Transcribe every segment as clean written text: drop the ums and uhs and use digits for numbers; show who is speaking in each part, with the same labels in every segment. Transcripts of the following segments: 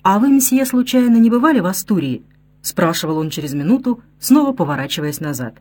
Speaker 1: «А вы, месье, случайно не бывали в Астурии?» — спрашивал он через минуту, снова поворачиваясь назад.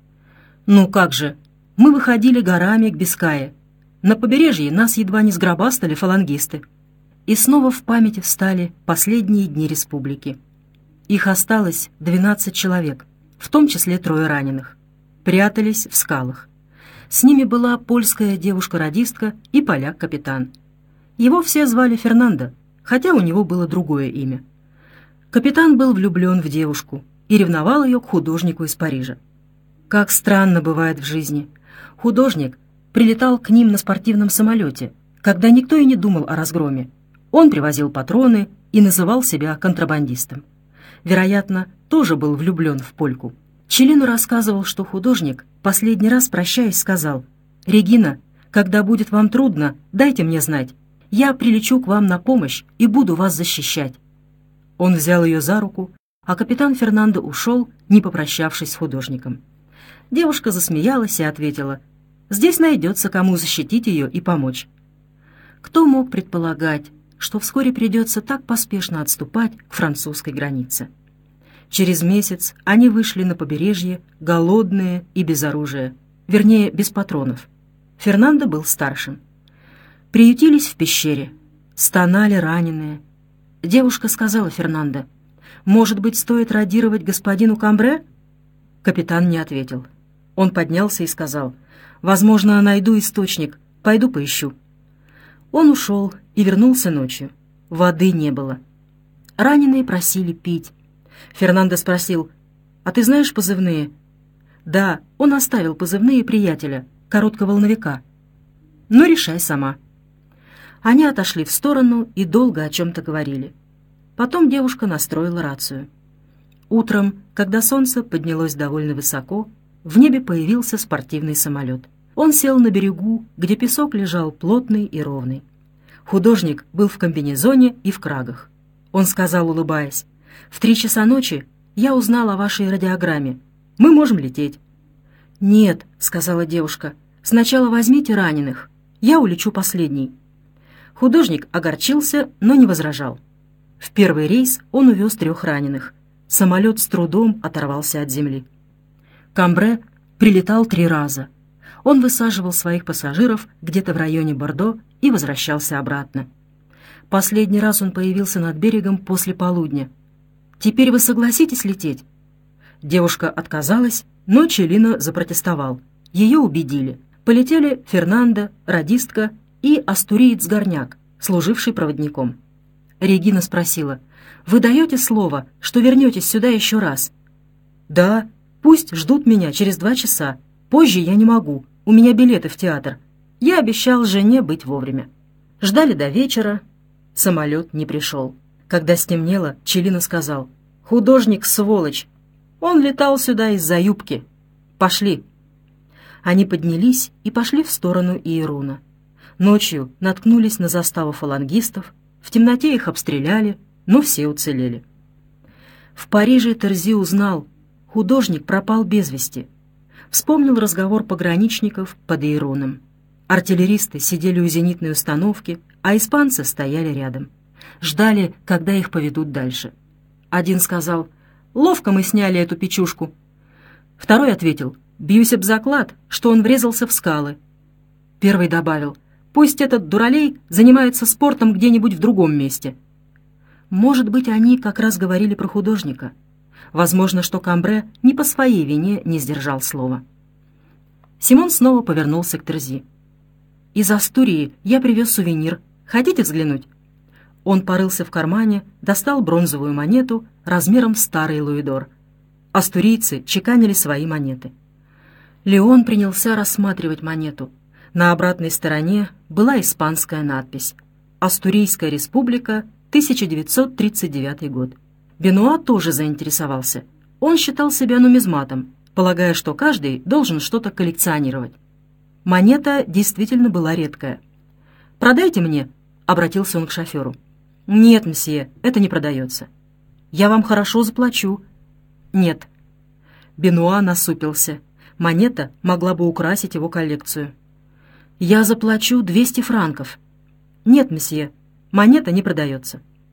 Speaker 1: «Ну как же, мы выходили горами к Бискае. На побережье нас едва не сгробастали фалангисты». И снова в памяти встали последние дни республики. Их осталось 12 человек, в том числе 3 раненых. Прятались в скалах. С ними была польская девушка-радистка и поляк-капитан. Его все звали Фернандо, хотя у него было другое имя. Капитан был влюблен в девушку и ревновал ее к художнику из Парижа. Как странно бывает в жизни. Художник прилетал к ним на спортивном самолете, когда никто и не думал о разгроме. Он привозил патроны и называл себя контрабандистом. Вероятно, тоже был влюблен в польку. Челлино рассказывал, что художник, последний раз прощаясь, сказал: «Регина, когда будет вам трудно, дайте мне знать. Я прилечу к вам на помощь и буду вас защищать». Он взял ее за руку, а капитан Фернандо ушел, не попрощавшись с художником. Девушка засмеялась и ответила: «Здесь найдется, кому защитить ее и помочь». Кто мог предполагать, что вскоре придется так поспешно отступать к французской границе? Через месяц они вышли на побережье, голодные и без оружия, вернее, без патронов. Фернандо был старшим. Приютились в пещере, стонали раненые. Девушка сказала Фернандо: «Может быть, стоит радировать господину Камбре?» Капитан не ответил. Он поднялся и сказал: «Возможно, найду источник, пойду поищу». Он ушел и вернулся ночью. Воды не было. Раненые просили пить. Фернандо спросил: «А ты знаешь позывные?» «Да, он оставил позывные приятеля, коротковолновика». «Ну, решай сама». Они отошли в сторону и долго о чем-то говорили. Потом девушка настроила рацию. Утром, когда солнце поднялось довольно высоко, в небе появился спортивный самолет. Он сел на берегу, где песок лежал плотный и ровный. Художник был в комбинезоне и в крагах. Он сказал, улыбаясь: «В 3 часа ночи я узнал о вашей радиограмме. Мы можем лететь». «Нет», — сказала девушка, — «сначала возьмите раненых. Я улечу последний». Художник огорчился, но не возражал. В первый рейс он увез 3 раненых. Самолет с трудом оторвался от земли. Камбре прилетал 3 раза. Он высаживал своих пассажиров где-то в районе Бордо и возвращался обратно. Последний раз он появился над берегом после полудня. «Теперь вы согласитесь лететь?» Девушка отказалась, но Челлино запротестовал. Ее убедили. Полетели Фернандо, радистка и астуриец-горняк, служивший проводником. Регина спросила: «Вы даете слово, что вернетесь сюда еще раз?» «Да, пусть ждут меня через 2 часа. Позже я не могу, у меня билеты в театр. Я обещал жене быть вовремя». Ждали до вечера. Самолет не пришел. Когда стемнело, Челлино сказал: «Художник сволочь. Он летал сюда из-за юбки. Пошли». Они поднялись и пошли в сторону Иеруна. Ночью наткнулись на заставу фалангистов, в темноте их обстреляли, но все уцелели. В Париже Терзи узнал: художник пропал без вести. Вспомнил разговор пограничников под Иеруном. Артиллеристы сидели у зенитной установки, а испанцы стояли рядом. Ждали, когда их поведут дальше. Один сказал: «Ловко мы сняли эту печушку». Второй ответил: «Бьюсь об заклад, что он врезался в скалы». Первый добавил: «Пусть этот дуралей занимается спортом где-нибудь в другом месте». Может быть, они как раз говорили про художника. Возможно, что Камбре не по своей вине не сдержал слова. Симон снова повернулся к Терзи. «Из Астурии я привез сувенир. Хотите взглянуть?» Он порылся в кармане, достал бронзовую монету размером с старый луидор. Астурийцы чеканили свои монеты. Леон принялся рассматривать монету. На обратной стороне была испанская надпись: «Астурийская республика, 1939 год». Бенуа тоже заинтересовался. Он считал себя нумизматом, полагая, что каждый должен что-то коллекционировать. Монета действительно была редкая. «Продайте мне», — обратился он к шоферу. «Нет, мсье, это не продается». «Я вам хорошо заплачу». «Нет». Бенуа насупился. Монета могла бы украсить его коллекцию. «Я заплачу 200 франков». «Нет, месье, монета не продается».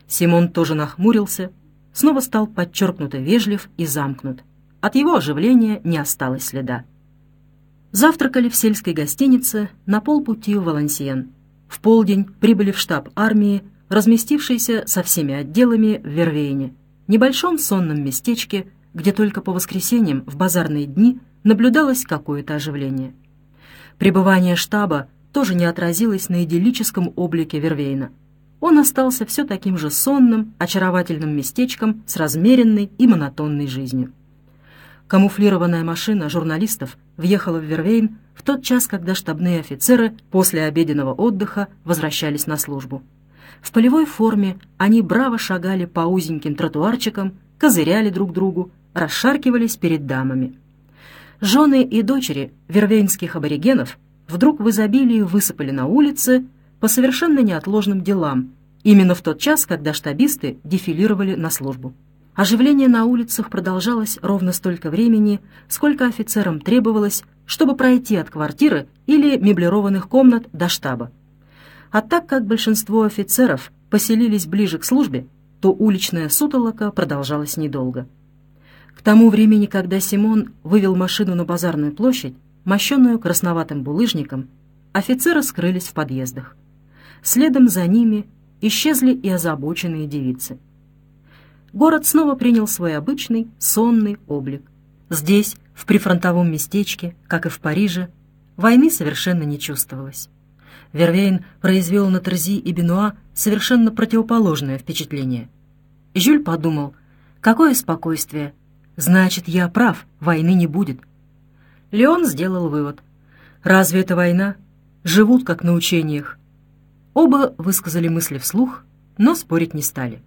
Speaker 1: Симон тоже нахмурился, снова стал подчеркнуто вежлив и замкнут. От его оживления не осталось следа. Завтракали в сельской гостинице на полпути в Валансиен. В полдень прибыли в штаб армии, разместившийся со всеми отделами в Вервейне, небольшом сонном местечке, где только по воскресеньям в базарные дни наблюдалось какое-то оживление. Пребывание штаба тоже не отразилось на идиллическом облике Вервейна. Он остался все таким же сонным, очаровательным местечком с размеренной и монотонной жизнью. Камуфлированная машина журналистов въехала в Вервейн в тот час, когда штабные офицеры после обеденного отдыха возвращались на службу. В полевой форме они браво шагали по узеньким тротуарчикам, козыряли друг другу, расшаркивались перед дамами. Жены и дочери вервейнских аборигенов вдруг в изобилии высыпали на улицы по совершенно неотложным делам, именно в тот час, когда штабисты дефилировали на службу. Оживление на улицах продолжалось ровно столько времени, сколько офицерам требовалось, чтобы пройти от квартиры или меблированных комнат до штаба. А так как большинство офицеров поселились ближе к службе, то уличная сутолока продолжалась недолго. К тому времени, когда Симон вывел машину на базарную площадь, мощенную красноватым булыжником, офицеры скрылись в подъездах. Следом за ними исчезли и озабоченные девицы. Город снова принял свой обычный сонный облик. Здесь, в прифронтовом местечке, как и в Париже, войны совершенно не чувствовалось. Вервейн произвел на Терзи и Бенуа совершенно противоположное впечатление. Жюль подумал: какое спокойствие! Значит, я прав, войны не будет. Леон сделал вывод: разве это война? Живут как на учениях. Оба высказали мысли вслух, но спорить не стали.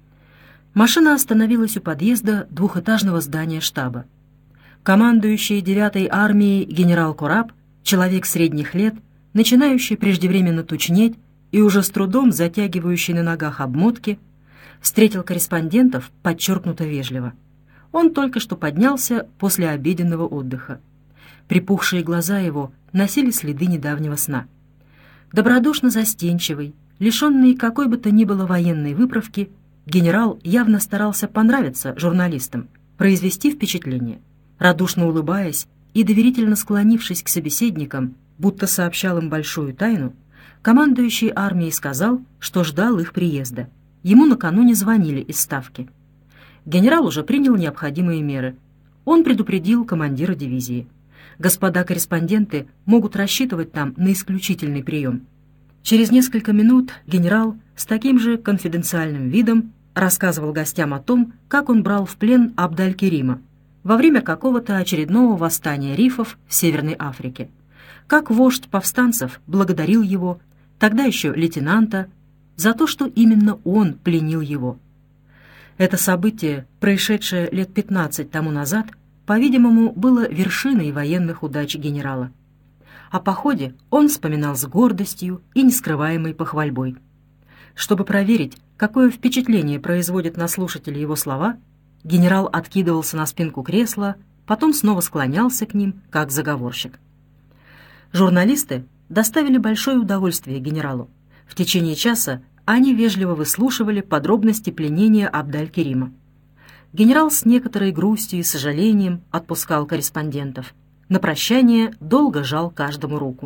Speaker 1: Машина остановилась у подъезда двухэтажного здания штаба. Командующий 9-й армией генерал Кораб, человек средних лет, начинающий преждевременно тучнеть и уже с трудом затягивающий на ногах обмотки, встретил корреспондентов подчеркнуто вежливо. Он только что поднялся после обеденного отдыха. Припухшие глаза его носили следы недавнего сна. Добродушно застенчивый, лишенный какой бы то ни было военной выправки, генерал явно старался понравиться журналистам, произвести впечатление. Радушно улыбаясь и доверительно склонившись к собеседникам, будто сообщал им большую тайну, командующий армией сказал, что ждал их приезда. Ему накануне звонили из Ставки. Генерал уже принял необходимые меры. Он предупредил командира дивизии. Господа корреспонденты могут рассчитывать там на исключительный прием. Через несколько минут генерал с таким же конфиденциальным видом рассказывал гостям о том, как он брал в плен Абд-аль-Керима во время какого-то очередного восстания рифов в Северной Африке, как вождь повстанцев благодарил его, тогда еще лейтенанта, за то, что именно он пленил его. Это событие, происшедшее лет 15 тому назад, по-видимому, было вершиной военных удач генерала. О походе он вспоминал с гордостью и нескрываемой похвальбой. Чтобы проверить, какое впечатление производят на слушателей его слова, генерал откидывался на спинку кресла, потом снова склонялся к ним, как заговорщик. Журналисты доставили большое удовольствие генералу. В течение часа они вежливо выслушивали подробности пленения Абд-аль-Керима. Генерал с некоторой грустью и сожалением отпускал корреспондентов. На прощание долго жал каждому руку.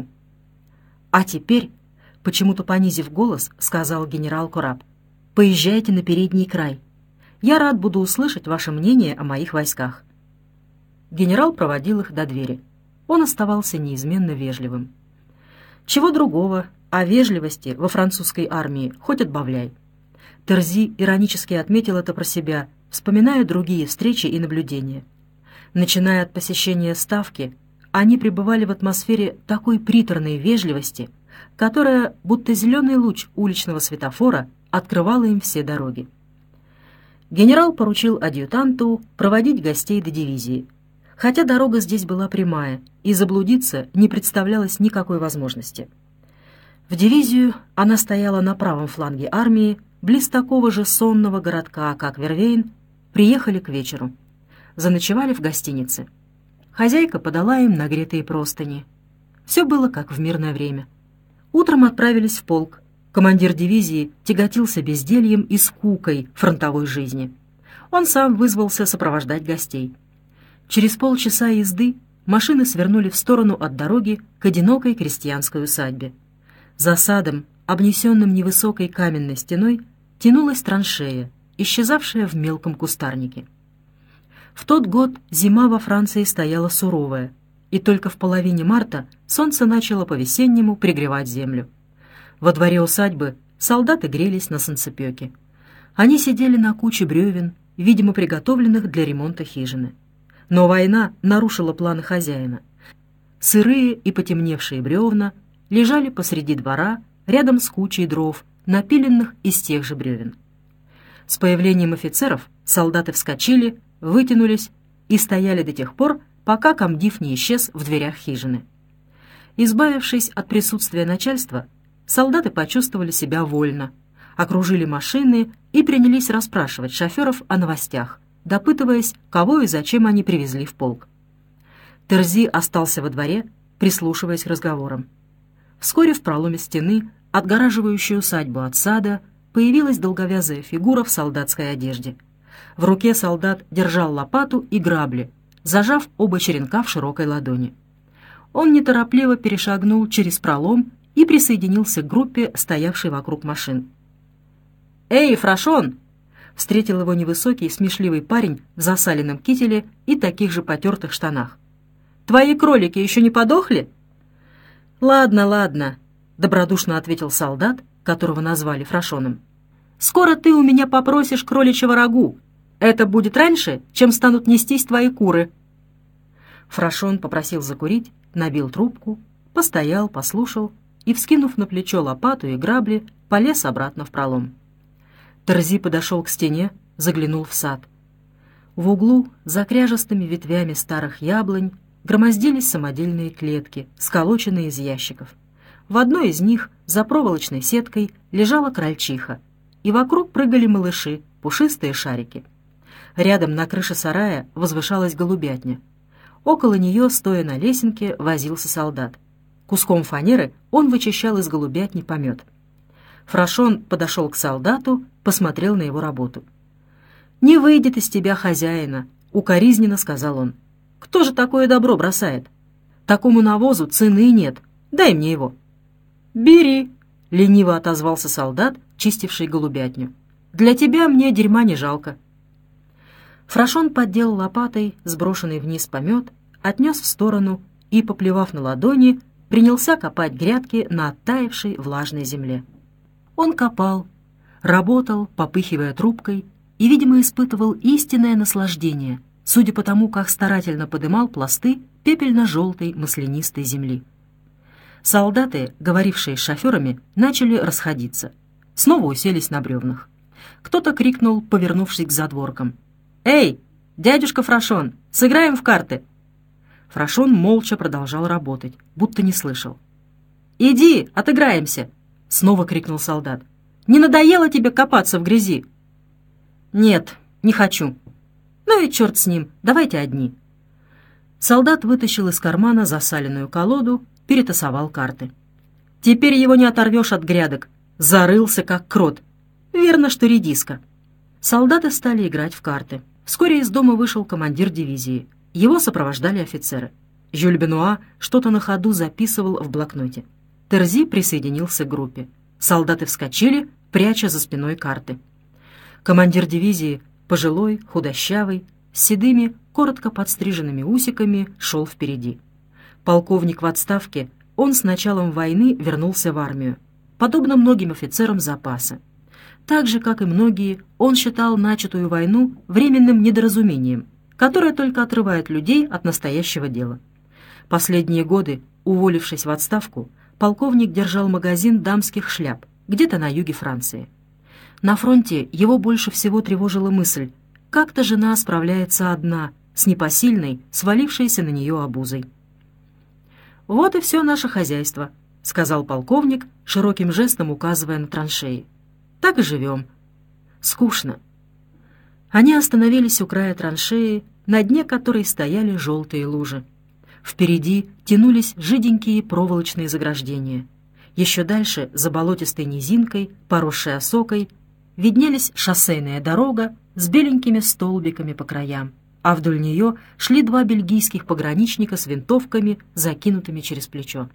Speaker 1: «А теперь», почему-то понизив голос, сказал генерал Кораб, «поезжайте на передний край. Я рад буду услышать ваше мнение о моих войсках». Генерал проводил их до двери. Он оставался неизменно вежливым. Чего другого, о вежливости во французской армии хоть отбавляй. Терзи иронически отметил это про себя, вспоминая другие встречи и наблюдения. Начиная от посещения Ставки, они пребывали в атмосфере такой приторной вежливости, которая, будто зеленый луч уличного светофора, открывала им все дороги. Генерал поручил адъютанту проводить гостей до дивизии, хотя дорога здесь была прямая, и заблудиться не представлялось никакой возможности. В дивизию она стояла на правом фланге армии, близ такого же сонного городка, как Вервейн, приехали к вечеру. Заночевали в гостинице. Хозяйка подала им нагретые простыни. Все было как в мирное время. Утром отправились в полк. Командир дивизии тяготился бездельем и скукой фронтовой жизни. Он сам вызвался сопровождать гостей. Через полчаса езды машины свернули в сторону от дороги к одинокой крестьянской усадьбе. За садом, обнесенным невысокой каменной стеной, тянулась траншея, исчезавшая в мелком кустарнике. В тот год зима во Франции стояла суровая, и только в половине марта солнце начало по-весеннему пригревать землю. Во дворе усадьбы солдаты грелись на солнцепёке. Они сидели на куче бревен, видимо, приготовленных для ремонта хижины. Но война нарушила планы хозяина. Сырые и потемневшие бревна лежали посреди двора, рядом с кучей дров, напиленных из тех же бревен. С появлением офицеров солдаты вскочили, вытянулись и стояли до тех пор, пока комдив не исчез в дверях хижины. Избавившись от присутствия начальства, солдаты почувствовали себя вольно, окружили машины и принялись расспрашивать шоферов о новостях, допытываясь, кого и зачем они привезли в полк. Терзи остался во дворе, прислушиваясь к разговорам. Вскоре в проломе стены, отгораживающей усадьбу от сада, появилась долговязая фигура в солдатской одежде. В руке солдат держал лопату и грабли, зажав оба черенка в широкой ладони. Он неторопливо перешагнул через пролом и присоединился к группе, стоявшей вокруг машин. «Эй, Фрашон!» — встретил его невысокий смешливый парень в засаленном кителе и таких же потертых штанах. «Твои кролики еще не подохли?» «Ладно, ладно», — добродушно ответил солдат, которого назвали Фрашоном. «Скоро ты у меня попросишь кроличьего рагу. Это будет раньше, чем станут нестись твои куры». Фрашон попросил закурить, набил трубку, постоял, послушал и, вскинув на плечо лопату и грабли, полез обратно в пролом. Терзи подошел к стене, заглянул в сад. В углу, за кряжестыми ветвями старых яблонь, громоздились самодельные клетки, сколоченные из ящиков. В одной из них, за проволочной сеткой, лежала крольчиха, и вокруг прыгали малыши, пушистые шарики. Рядом на крыше сарая возвышалась голубятня. Около нее, стоя на лесенке, возился солдат. Куском фанеры он вычищал из голубятни помет. Фрашон подошел к солдату, посмотрел на его работу. «Не выйдет из тебя хозяина», — укоризненно сказал он. «Кто же такое добро бросает? Такому навозу цены нет. Дай мне его». «Бери», — лениво отозвался солдат, чистивший голубятню. «Для тебя мне дерьма не жалко». Фрашон поддел лопатой сброшенный вниз помет, отнес в сторону и, поплевав на ладони, принялся копать грядки на оттаившей влажной земле. Он копал, работал, попыхивая трубкой, и, видимо, испытывал истинное наслаждение, судя по тому, как старательно подымал пласты пепельно-желтой маслянистой земли. Солдаты, говорившие с шоферами, начали расходиться. Снова уселись на бревнах. Кто-то крикнул, повернувшись к задворкам. «Эй, дядюшка Фрашон, сыграем в карты!» Фрашон молча продолжал работать, будто не слышал. «Иди, отыграемся!» — снова крикнул солдат. «Не надоело тебе копаться в грязи?» «Нет, не хочу». «Ну и черт с ним, давайте одни». Солдат вытащил из кармана засаленную колоду, перетасовал карты. «Теперь его не оторвешь от грядок. Зарылся, как крот. Верно, что редиска». Солдаты стали играть в карты. Вскоре из дома вышел командир дивизии. Его сопровождали офицеры. Жюль Бенуа что-то на ходу записывал в блокноте. Терзи присоединился к группе. Солдаты вскочили, пряча за спиной карты. Командир дивизии, пожилой, худощавый, с седыми, коротко подстриженными усиками, шел впереди. Полковник в отставке, он с началом войны вернулся в армию, подобно многим офицерам запаса. Так же, как и многие, он считал начатую войну временным недоразумением, которое только отрывает людей от настоящего дела. Последние годы, уволившись в отставку, полковник держал магазин дамских шляп где-то на юге Франции. На фронте его больше всего тревожила мысль, как-то жена справляется одна, с непосильной, свалившейся на нее обузой. «Вот и все наше хозяйство», — сказал полковник, широким жестом указывая на траншеи. «Так и живем. Скучно». Они остановились у края траншеи, на дне которой стояли желтые лужи. Впереди тянулись жиденькие проволочные заграждения. Еще дальше, за болотистой низинкой, поросшей осокой, виднелись шоссейная дорога с беленькими столбиками по краям, а вдоль нее шли два бельгийских пограничника с винтовками, закинутыми через плечо.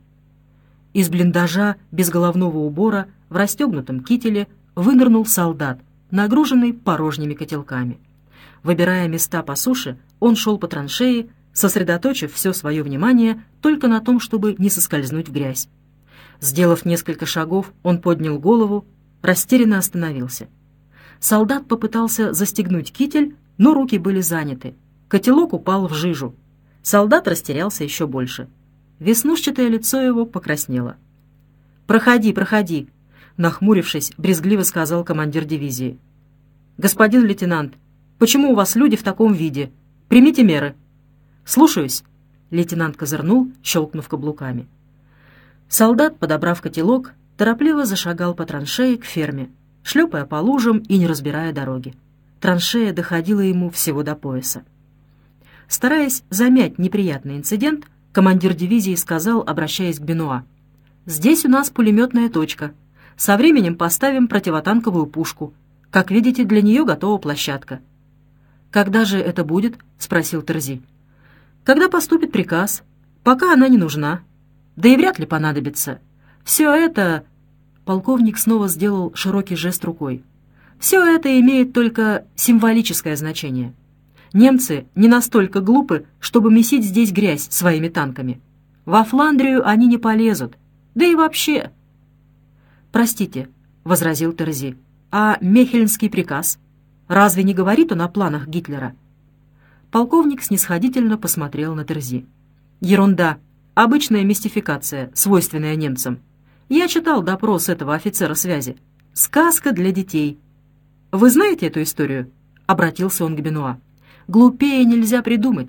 Speaker 1: Из блиндажа без головного убора в расстегнутом кителе вынырнул солдат, нагруженный порожними котелками. Выбирая места по суше, он шел по траншеи, сосредоточив все свое внимание только на том, чтобы не соскользнуть в грязь. Сделав несколько шагов, он поднял голову, растерянно остановился. Солдат попытался застегнуть китель, но руки были заняты. Котелок упал в жижу. Солдат растерялся еще больше. Веснушчатое лицо его покраснело. «Проходи, проходи», — нахмурившись, брезгливо сказал командир дивизии. «Господин лейтенант, почему у вас люди в таком виде? Примите меры». «Слушаюсь», — лейтенант козырнул, щелкнув каблуками. Солдат, подобрав котелок, торопливо зашагал по траншее к ферме, шлепая по лужам и не разбирая дороги. Траншея доходила ему всего до пояса. Стараясь замять неприятный инцидент, командир дивизии сказал, обращаясь к Бенуа: «Здесь у нас пулеметная точка. Со временем поставим противотанковую пушку. Как видите, для нее готова площадка». «Когда же это будет?» — спросил Терзи. «Когда поступит приказ. Пока она не нужна. Да и вряд ли понадобится. Все это...» Полковник снова сделал широкий жест рукой. «Все это имеет только символическое значение. Немцы не настолько глупы, чтобы месить здесь грязь своими танками. Во Фландрию они не полезут. Да и вообще...» «Простите», — возразил Терзи, — «а Мехельнский приказ? Разве не говорит он о планах Гитлера?» Полковник снисходительно посмотрел на Терзи. «Ерунда. Обычная мистификация, свойственная немцам. Я читал допрос этого офицера связи. Сказка для детей. Вы знаете эту историю?» — обратился он к Бенуа. «Глупее нельзя придумать.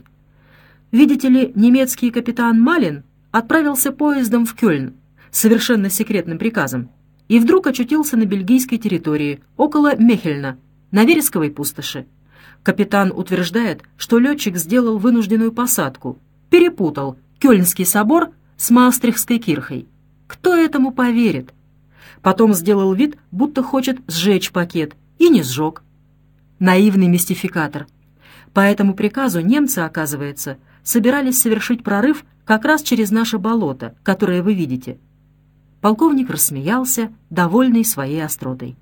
Speaker 1: Видите ли, немецкий капитан Малин отправился поездом в Кёльн с совершенно секретным приказом и вдруг очутился на бельгийской территории, около Мехельна, на вересковой пустоши. Капитан утверждает, что летчик сделал вынужденную посадку, перепутал Кёльнский собор с Маастрихтской кирхой. Кто этому поверит? Потом сделал вид, будто хочет сжечь пакет, и не сжег. Наивный мистификатор. По этому приказу немцы, оказывается, собирались совершить прорыв как раз через наше болото, которое вы видите». Полковник рассмеялся, довольный своей остротой.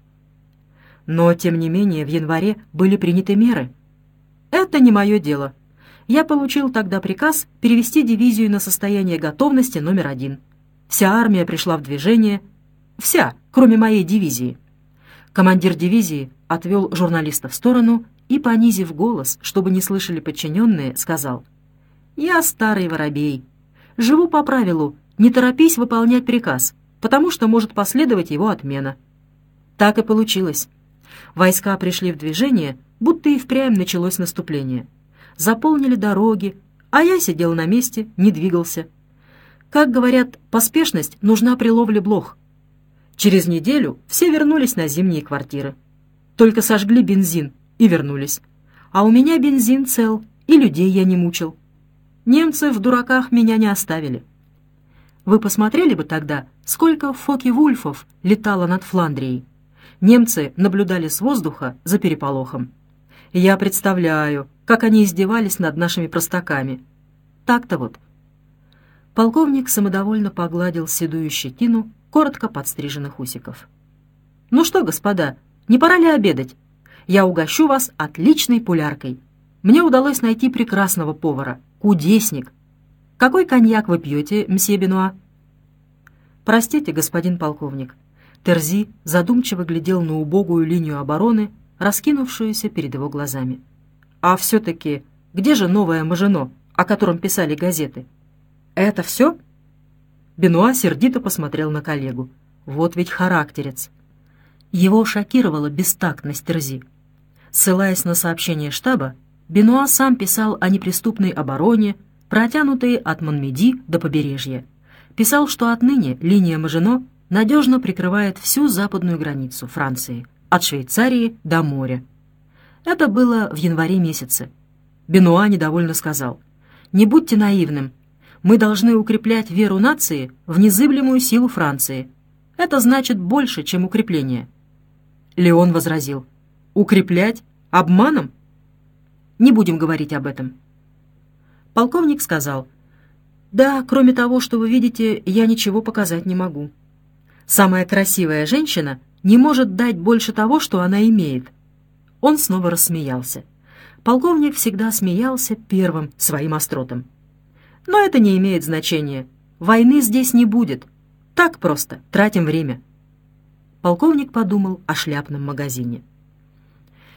Speaker 1: «Но, тем не менее, в январе были приняты меры. Это не мое дело. Я получил тогда приказ перевести дивизию на состояние готовности номер 1. Вся армия пришла в движение. Вся, кроме моей дивизии». Командир дивизии отвел журналиста в сторону и, понизив голос, чтобы не слышали подчиненные, сказал: «Я старый воробей. Живу по правилу «не торопись выполнять приказ», потому что может последовать его отмена». Так и получилось. Войска пришли в движение, будто и впрямь началось наступление. Заполнили дороги, а я сидел на месте, не двигался. Как говорят, поспешность нужна при ловле блох. Через неделю все вернулись на зимние квартиры. Только сожгли бензин и вернулись. А у меня бензин цел, и людей я не мучил. Немцы в дураках меня не оставили. Вы посмотрели бы тогда, сколько Фоке-Вульфов летало над Фландрией. Немцы наблюдали с воздуха за переполохом. Я представляю, как они издевались над нашими простаками. Так-то вот. Полковник самодовольно погладил седую щетину коротко подстриженных усиков. «Ну что, господа, не пора ли обедать? Я угощу вас отличной пуляркой. Мне удалось найти прекрасного повара, кудесник. Какой коньяк вы пьете, мсье Бенуа?» «Простите, господин полковник». Терзи задумчиво глядел на убогую линию обороны, раскинувшуюся перед его глазами. «А все-таки где же новое Мажино, о котором писали газеты? Это все?» Бенуа сердито посмотрел на коллегу. Вот ведь характерец. Его шокировала бестактность Терзи. Ссылаясь на сообщение штаба, Бенуа сам писал о неприступной обороне, протянутой от Монмеди до побережья. Писал, что отныне линия Мажино надежно прикрывает всю западную границу Франции, от Швейцарии до моря. Это было в январе месяце. Бенуа недовольно сказал: «Не будьте наивным. Мы должны укреплять веру нации в незыблемую силу Франции. Это значит больше, чем укрепление. Леон возразил: укреплять? Обманом? Не будем говорить об этом. Полковник сказал: да, кроме того, что вы видите, я ничего показать не могу. Самая красивая женщина не может дать больше того, что она имеет. Он снова рассмеялся. Полковник всегда смеялся первым своим остротом. Но это не имеет значения. Войны здесь не будет. Так просто тратим время. Полковник подумал о шляпном магазине.